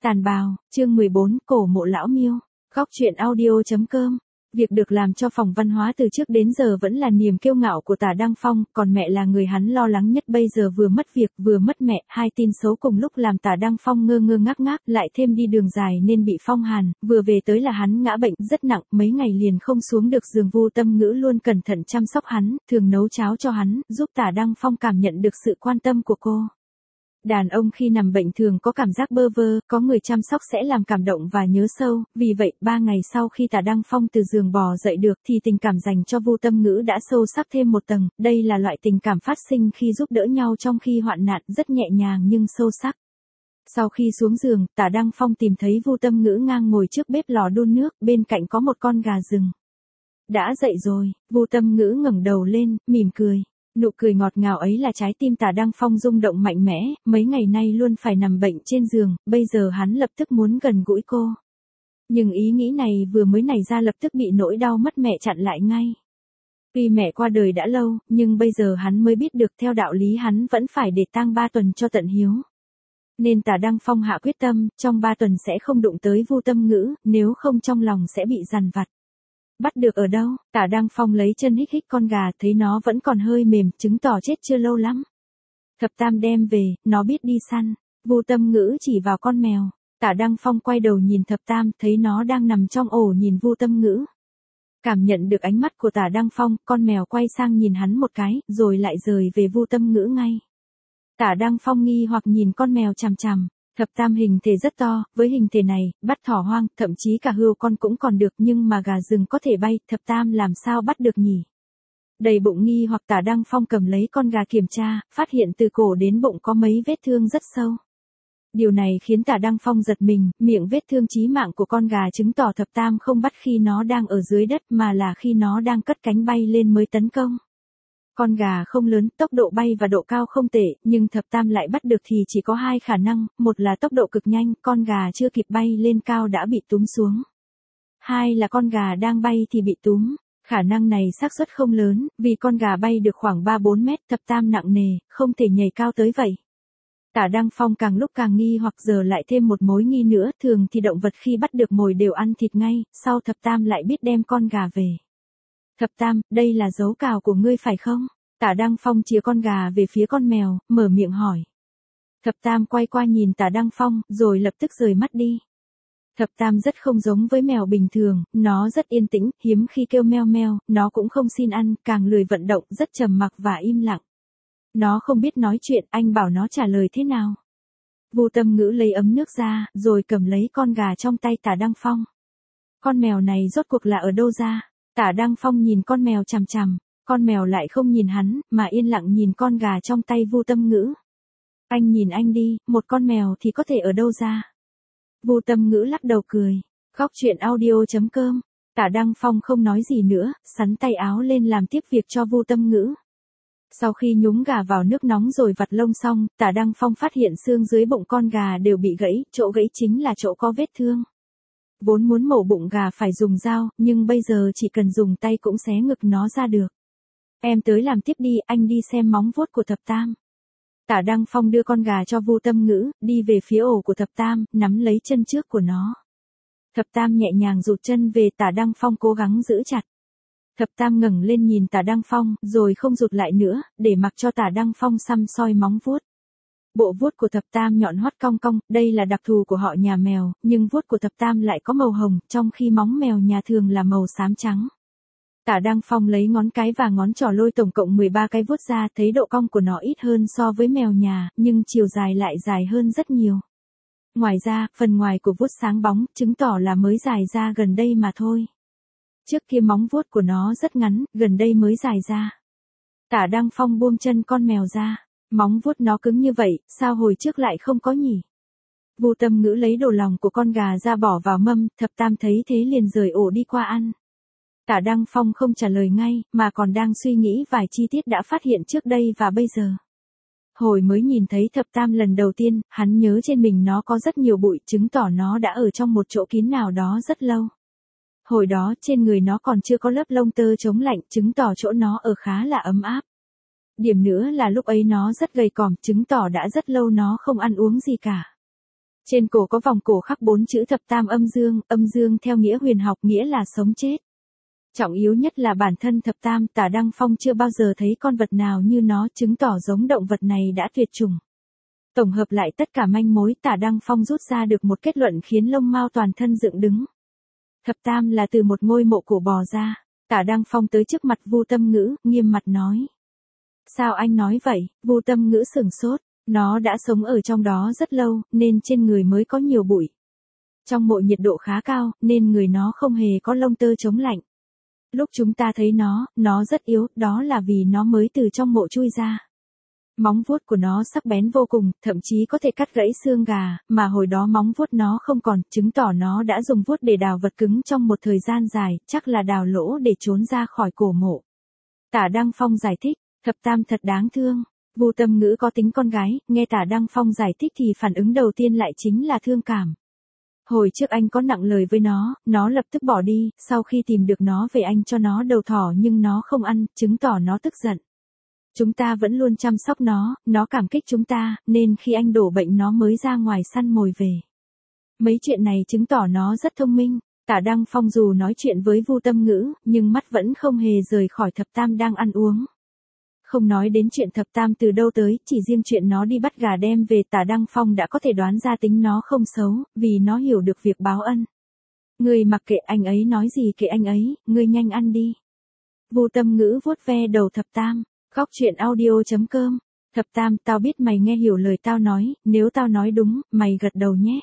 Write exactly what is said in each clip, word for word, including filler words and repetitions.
Tàn bào, chương mười bốn, cổ mộ lão miêu. Góc truyện audio chấm com. Việc được làm cho phòng văn hóa từ trước đến giờ vẫn là niềm kiêu ngạo của Tả Đăng Phong, còn mẹ là người hắn lo lắng nhất bây giờ, vừa mất việc, vừa mất mẹ, hai tin xấu cùng lúc làm Tả Đăng Phong ngơ ngơ ngác ngác, lại thêm đi đường dài nên bị phong hàn, vừa về tới là hắn ngã bệnh rất nặng, mấy ngày liền không xuống được giường. Vu Tâm Ngữ luôn cẩn thận chăm sóc hắn, thường nấu cháo cho hắn, giúp Tả Đăng Phong cảm nhận được sự quan tâm của cô. Đàn ông khi nằm bệnh thường có cảm giác bơ vơ, có người chăm sóc sẽ làm cảm động và nhớ sâu, vì vậy, ba ngày sau khi Tả Đăng Phong từ giường bò dậy được thì tình cảm dành cho Vu Tâm Ngữ đã sâu sắc thêm một tầng, đây là loại tình cảm phát sinh khi giúp đỡ nhau trong khi hoạn nạn, rất nhẹ nhàng nhưng sâu sắc. Sau khi xuống giường, Tả Đăng Phong tìm thấy Vu Tâm Ngữ ngang ngồi trước bếp lò đun nước, bên cạnh có một con gà rừng. Đã dậy rồi, Vu Tâm Ngữ ngẩng đầu lên, mỉm cười. Nụ cười ngọt ngào ấy là trái tim Tả Đăng Phong rung động mạnh mẽ, mấy ngày nay luôn phải nằm bệnh trên giường, bây giờ hắn lập tức muốn gần gũi cô. Nhưng ý nghĩ này vừa mới nảy ra lập tức bị nỗi đau mất mẹ chặn lại ngay. Tuy mẹ qua đời đã lâu, nhưng bây giờ hắn mới biết được theo đạo lý hắn vẫn phải để tang ba tuần cho tận hiếu. Nên Tả Đăng Phong hạ quyết tâm, trong ba tuần sẽ không đụng tới Vu Tâm Ngữ, nếu không trong lòng sẽ bị dằn vặt. Bắt được ở đâu? Tả Đăng Phong lấy chân hích hích con gà, thấy nó vẫn còn hơi mềm, chứng tỏ chết chưa lâu lắm. Thập Tam đem về, nó biết đi săn. Vu Tâm Ngữ chỉ vào con mèo. Tả Đăng Phong quay đầu nhìn Thập Tam, thấy nó đang nằm trong ổ nhìn Vu Tâm Ngữ. Cảm nhận được ánh mắt của Tả Đăng Phong, con mèo quay sang nhìn hắn một cái, rồi lại rời về Vu Tâm Ngữ ngay. Tả Đăng Phong nghi hoặc nhìn con mèo chằm chằm. Thập Tam hình thể rất to, với hình thể này, bắt thỏ hoang, thậm chí cả hươu con cũng còn được, nhưng mà gà rừng có thể bay, Thập Tam làm sao bắt được nhỉ? Đầy bụng nghi hoặc Tả Đăng Phong cầm lấy con gà kiểm tra, phát hiện từ cổ đến bụng có mấy vết thương rất sâu. Điều này khiến Tả Đăng Phong giật mình, miệng vết thương chí mạng của con gà chứng tỏ Thập Tam không bắt khi nó đang ở dưới đất mà là khi nó đang cất cánh bay lên mới tấn công. Con gà không lớn, tốc độ bay và độ cao không tệ, nhưng Thập Tam lại bắt được thì chỉ có hai khả năng, một là tốc độ cực nhanh, con gà chưa kịp bay lên cao đã bị túm xuống. Hai là con gà đang bay thì bị túm. Khả năng này xác suất không lớn, vì con gà bay được khoảng ba bốn mét, Thập Tam nặng nề, không thể nhảy cao tới vậy. Tả Đăng Phong càng lúc càng nghi hoặc giờ lại thêm một mối nghi nữa, thường thì động vật khi bắt được mồi đều ăn thịt ngay, sau Thập Tam lại biết đem con gà về. Thập Tam, đây là dấu cào của ngươi phải không? Tả Đăng Phong chĩa con gà về phía con mèo, mở miệng hỏi. Thập Tam quay qua nhìn Tả Đăng Phong, rồi lập tức rời mắt đi. Thập Tam rất không giống với mèo bình thường, nó rất yên tĩnh, hiếm khi kêu meo meo, nó cũng không xin ăn, càng lười vận động, rất trầm mặc và im lặng. Nó không biết nói chuyện, anh bảo nó trả lời thế nào? Vu Tâm Ngữ lấy ấm nước ra, rồi cầm lấy con gà trong tay Tả Đăng Phong. Con mèo này rốt cuộc là ở đâu ra? Tả Đăng Phong nhìn con mèo chằm chằm, con mèo lại không nhìn hắn, mà yên lặng nhìn con gà trong tay Vu Tâm Ngữ. Anh nhìn anh đi, một con mèo thì có thể ở đâu ra? Vu Tâm Ngữ lắc đầu cười. Góc truyện audio chấm com. Tả Đăng Phong không nói gì nữa, sắn tay áo lên làm tiếp việc cho Vu Tâm Ngữ. Sau khi nhúng gà vào nước nóng rồi vặt lông xong, Tả Đăng Phong phát hiện xương dưới bụng con gà đều bị gãy, chỗ gãy chính là chỗ có vết thương. Vốn muốn mổ bụng gà phải dùng dao, nhưng bây giờ chỉ cần dùng tay cũng xé ngực nó ra được. Em tới làm tiếp đi, anh đi xem móng vuốt của Thập Tam. Tả Đăng Phong đưa con gà cho Vu Tâm Ngữ, đi về phía ổ của Thập Tam, nắm lấy chân trước của nó. Thập Tam nhẹ nhàng rụt chân về, Tả Đăng Phong cố gắng giữ chặt. Thập Tam ngẩng lên nhìn Tả Đăng Phong, rồi không rụt lại nữa, để mặc cho Tả Đăng Phong săm soi móng vuốt. Bộ vuốt của Thập Tam nhọn hoắt cong cong, đây là đặc thù của họ nhà mèo, nhưng vuốt của Thập Tam lại có màu hồng, trong khi móng mèo nhà thường là màu xám trắng. Tả Đăng Phong lấy ngón cái và ngón trỏ lôi tổng cộng mười ba cái vuốt ra, thấy độ cong của nó ít hơn so với mèo nhà, nhưng chiều dài lại dài hơn rất nhiều. Ngoài ra, phần ngoài của vuốt sáng bóng, chứng tỏ là mới dài ra gần đây mà thôi. Trước kia móng vuốt của nó rất ngắn, gần đây mới dài ra. Tả Đăng Phong buông chân con mèo ra. Móng vuốt nó cứng như vậy, sao hồi trước lại không có nhỉ? Vu Tâm Ngữ lấy đồ lòng của con gà ra bỏ vào mâm, Thập Tam thấy thế liền rời ổ đi qua ăn. Tả Đăng Phong không trả lời ngay, mà còn đang suy nghĩ vài chi tiết đã phát hiện trước đây và bây giờ. Hồi mới nhìn thấy Thập Tam lần đầu tiên, hắn nhớ trên mình nó có rất nhiều bụi, chứng tỏ nó đã ở trong một chỗ kín nào đó rất lâu. Hồi đó trên người nó còn chưa có lớp lông tơ chống lạnh, chứng tỏ chỗ nó ở khá là ấm áp. Điểm nữa là lúc ấy nó rất gầy còm, chứng tỏ đã rất lâu nó không ăn uống gì cả. Trên cổ có vòng cổ khắc bốn chữ thập tam âm dương, âm dương theo nghĩa huyền học nghĩa là sống chết. Trọng yếu nhất là bản thân thập tam, Tả Đăng Phong chưa bao giờ thấy con vật nào như nó, chứng tỏ giống động vật này đã tuyệt chủng. Tổng hợp lại tất cả manh mối, Tả Đăng Phong rút ra được một kết luận khiến lông mao toàn thân dựng đứng. Thập tam là từ một ngôi mộ cổ bò ra. Tả Đăng Phong tới trước mặt Vu Tâm Ngữ, nghiêm mặt nói. Sao anh nói vậy? Vu Tâm Ngữ sửng sốt, nó đã sống ở trong đó rất lâu, nên trên người mới có nhiều bụi. Trong mộ nhiệt độ khá cao, nên người nó không hề có lông tơ chống lạnh. Lúc chúng ta thấy nó, nó rất yếu, đó là vì nó mới từ trong mộ chui ra. Móng vuốt của nó sắc bén vô cùng, thậm chí có thể cắt gãy xương gà, mà hồi đó móng vuốt nó không còn, chứng tỏ nó đã dùng vuốt để đào vật cứng trong một thời gian dài, chắc là đào lỗ để trốn ra khỏi cổ mộ. Tả Đăng Phong giải thích, thập tam thật đáng thương. Vu Tâm Ngữ có tính con gái, nghe Tả Đăng Phong giải thích thì phản ứng đầu tiên lại chính là thương cảm. Hồi trước anh có nặng lời với nó, nó lập tức bỏ đi, sau khi tìm được nó về anh cho nó đầu thỏ nhưng nó không ăn, chứng tỏ nó tức giận. Chúng ta vẫn luôn chăm sóc nó, nó cảm kích chúng ta, nên khi anh đổ bệnh nó mới ra ngoài săn mồi về. Mấy chuyện này chứng tỏ nó rất thông minh. Tả Đăng Phong dù nói chuyện với Vu Tâm Ngữ, nhưng mắt vẫn không hề rời khỏi thập tam đang ăn uống. Không nói đến chuyện thập tam từ đâu tới, chỉ riêng chuyện nó đi bắt gà đem về, Tả Đăng Phong đã có thể đoán ra tính nó không xấu, vì nó hiểu được việc báo ân. Ngươi mặc kệ anh ấy nói gì kệ anh ấy, ngươi nhanh ăn đi. Vu Tâm Ngữ vuốt ve đầu thập tam. Góc truyện audio chấm com. Thập tam, tao biết mày nghe hiểu lời tao nói, nếu tao nói đúng, mày gật đầu nhé.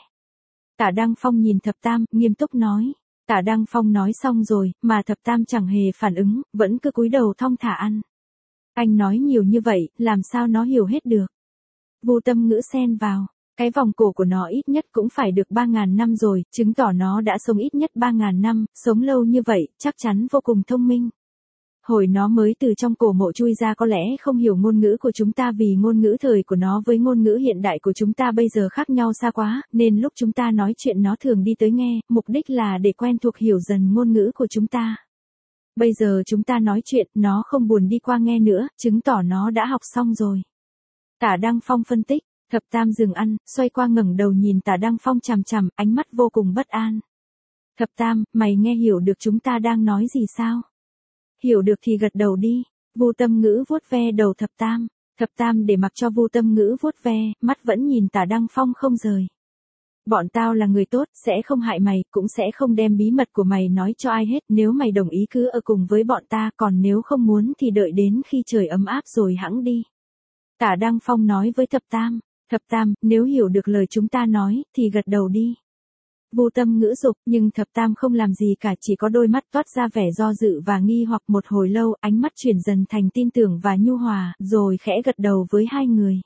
Tả Đăng Phong nhìn thập tam, nghiêm túc nói. Tả Đăng Phong nói xong rồi, mà thập tam chẳng hề phản ứng, vẫn cứ cúi đầu thong thả ăn. Anh nói nhiều như vậy, làm sao nó hiểu hết được. Vu Tâm Ngữ xen vào. Cái vòng cổ của nó ít nhất cũng phải được ba ngàn năm rồi, chứng tỏ nó đã sống ít nhất ba ngàn năm, sống lâu như vậy, chắc chắn vô cùng thông minh. Hồi nó mới từ trong cổ mộ chui ra có lẽ không hiểu ngôn ngữ của chúng ta vì ngôn ngữ thời của nó với ngôn ngữ hiện đại của chúng ta bây giờ khác nhau xa quá, nên lúc chúng ta nói chuyện nó thường đi tới nghe, mục đích là để quen thuộc hiểu dần ngôn ngữ của chúng ta. Bây giờ chúng ta nói chuyện, nó không buồn đi qua nghe nữa, chứng tỏ nó đã học xong rồi. Tả Đăng Phong phân tích, thập tam dừng ăn, xoay qua ngẩng đầu nhìn Tả Đăng Phong chằm chằm, ánh mắt vô cùng bất an. Thập tam, mày nghe hiểu được chúng ta đang nói gì sao? Hiểu được thì gật đầu đi. Vu Tâm Ngữ vuốt ve đầu thập tam. Thập tam để mặc cho Vu Tâm Ngữ vuốt ve, mắt vẫn nhìn Tả Đăng Phong không rời. Bọn tao là người tốt, sẽ không hại mày, cũng sẽ không đem bí mật của mày nói cho ai hết, nếu mày đồng ý cứ ở cùng với bọn ta, còn nếu không muốn thì đợi đến khi trời ấm áp rồi hẵng đi. Tả Đăng Phong nói với thập tam. Thập tam, nếu hiểu được lời chúng ta nói, thì gật đầu đi. Vu Tâm Ngữ dục, nhưng thập tam không làm gì cả, chỉ có đôi mắt toát ra vẻ do dự và nghi hoặc. Một hồi lâu, ánh mắt chuyển dần thành tin tưởng và nhu hòa, rồi khẽ gật đầu với hai người.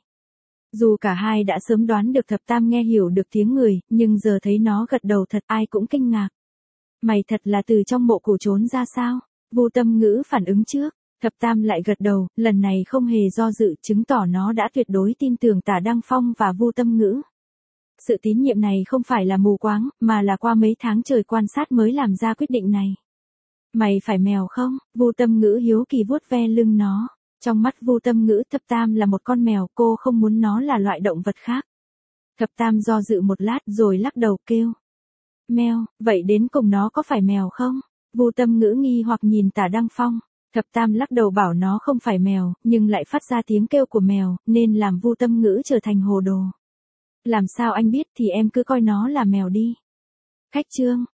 Dù cả hai đã sớm đoán được thập tam nghe hiểu được tiếng người, nhưng giờ thấy nó gật đầu thật, ai cũng kinh ngạc. Mày thật là từ trong mộ cổ trốn ra sao? Vu Tâm Ngữ phản ứng trước. Thập tam lại gật đầu, lần này không hề do dự, chứng tỏ nó đã tuyệt đối tin tưởng Tả Đăng Phong và Vu Tâm Ngữ. Sự tín nhiệm này không phải là mù quáng, mà là qua mấy tháng trời quan sát mới làm ra quyết định này. Mày phải mèo không? Vu Tâm Ngữ hiếu kỳ vuốt ve lưng nó. Trong mắt Vu Tâm Ngữ, thập tam là một con mèo, cô không muốn nó là loại động vật khác. Thập tam do dự một lát rồi lắc đầu kêu. Mèo, vậy đến cùng nó có phải mèo không? Vu Tâm Ngữ nghi hoặc nhìn Tả Đăng Phong. Thập tam lắc đầu bảo nó không phải mèo, nhưng lại phát ra tiếng kêu của mèo, nên làm Vu Tâm Ngữ trở thành hồ đồ. Làm sao anh biết thì em cứ coi nó là mèo đi. Khách chương.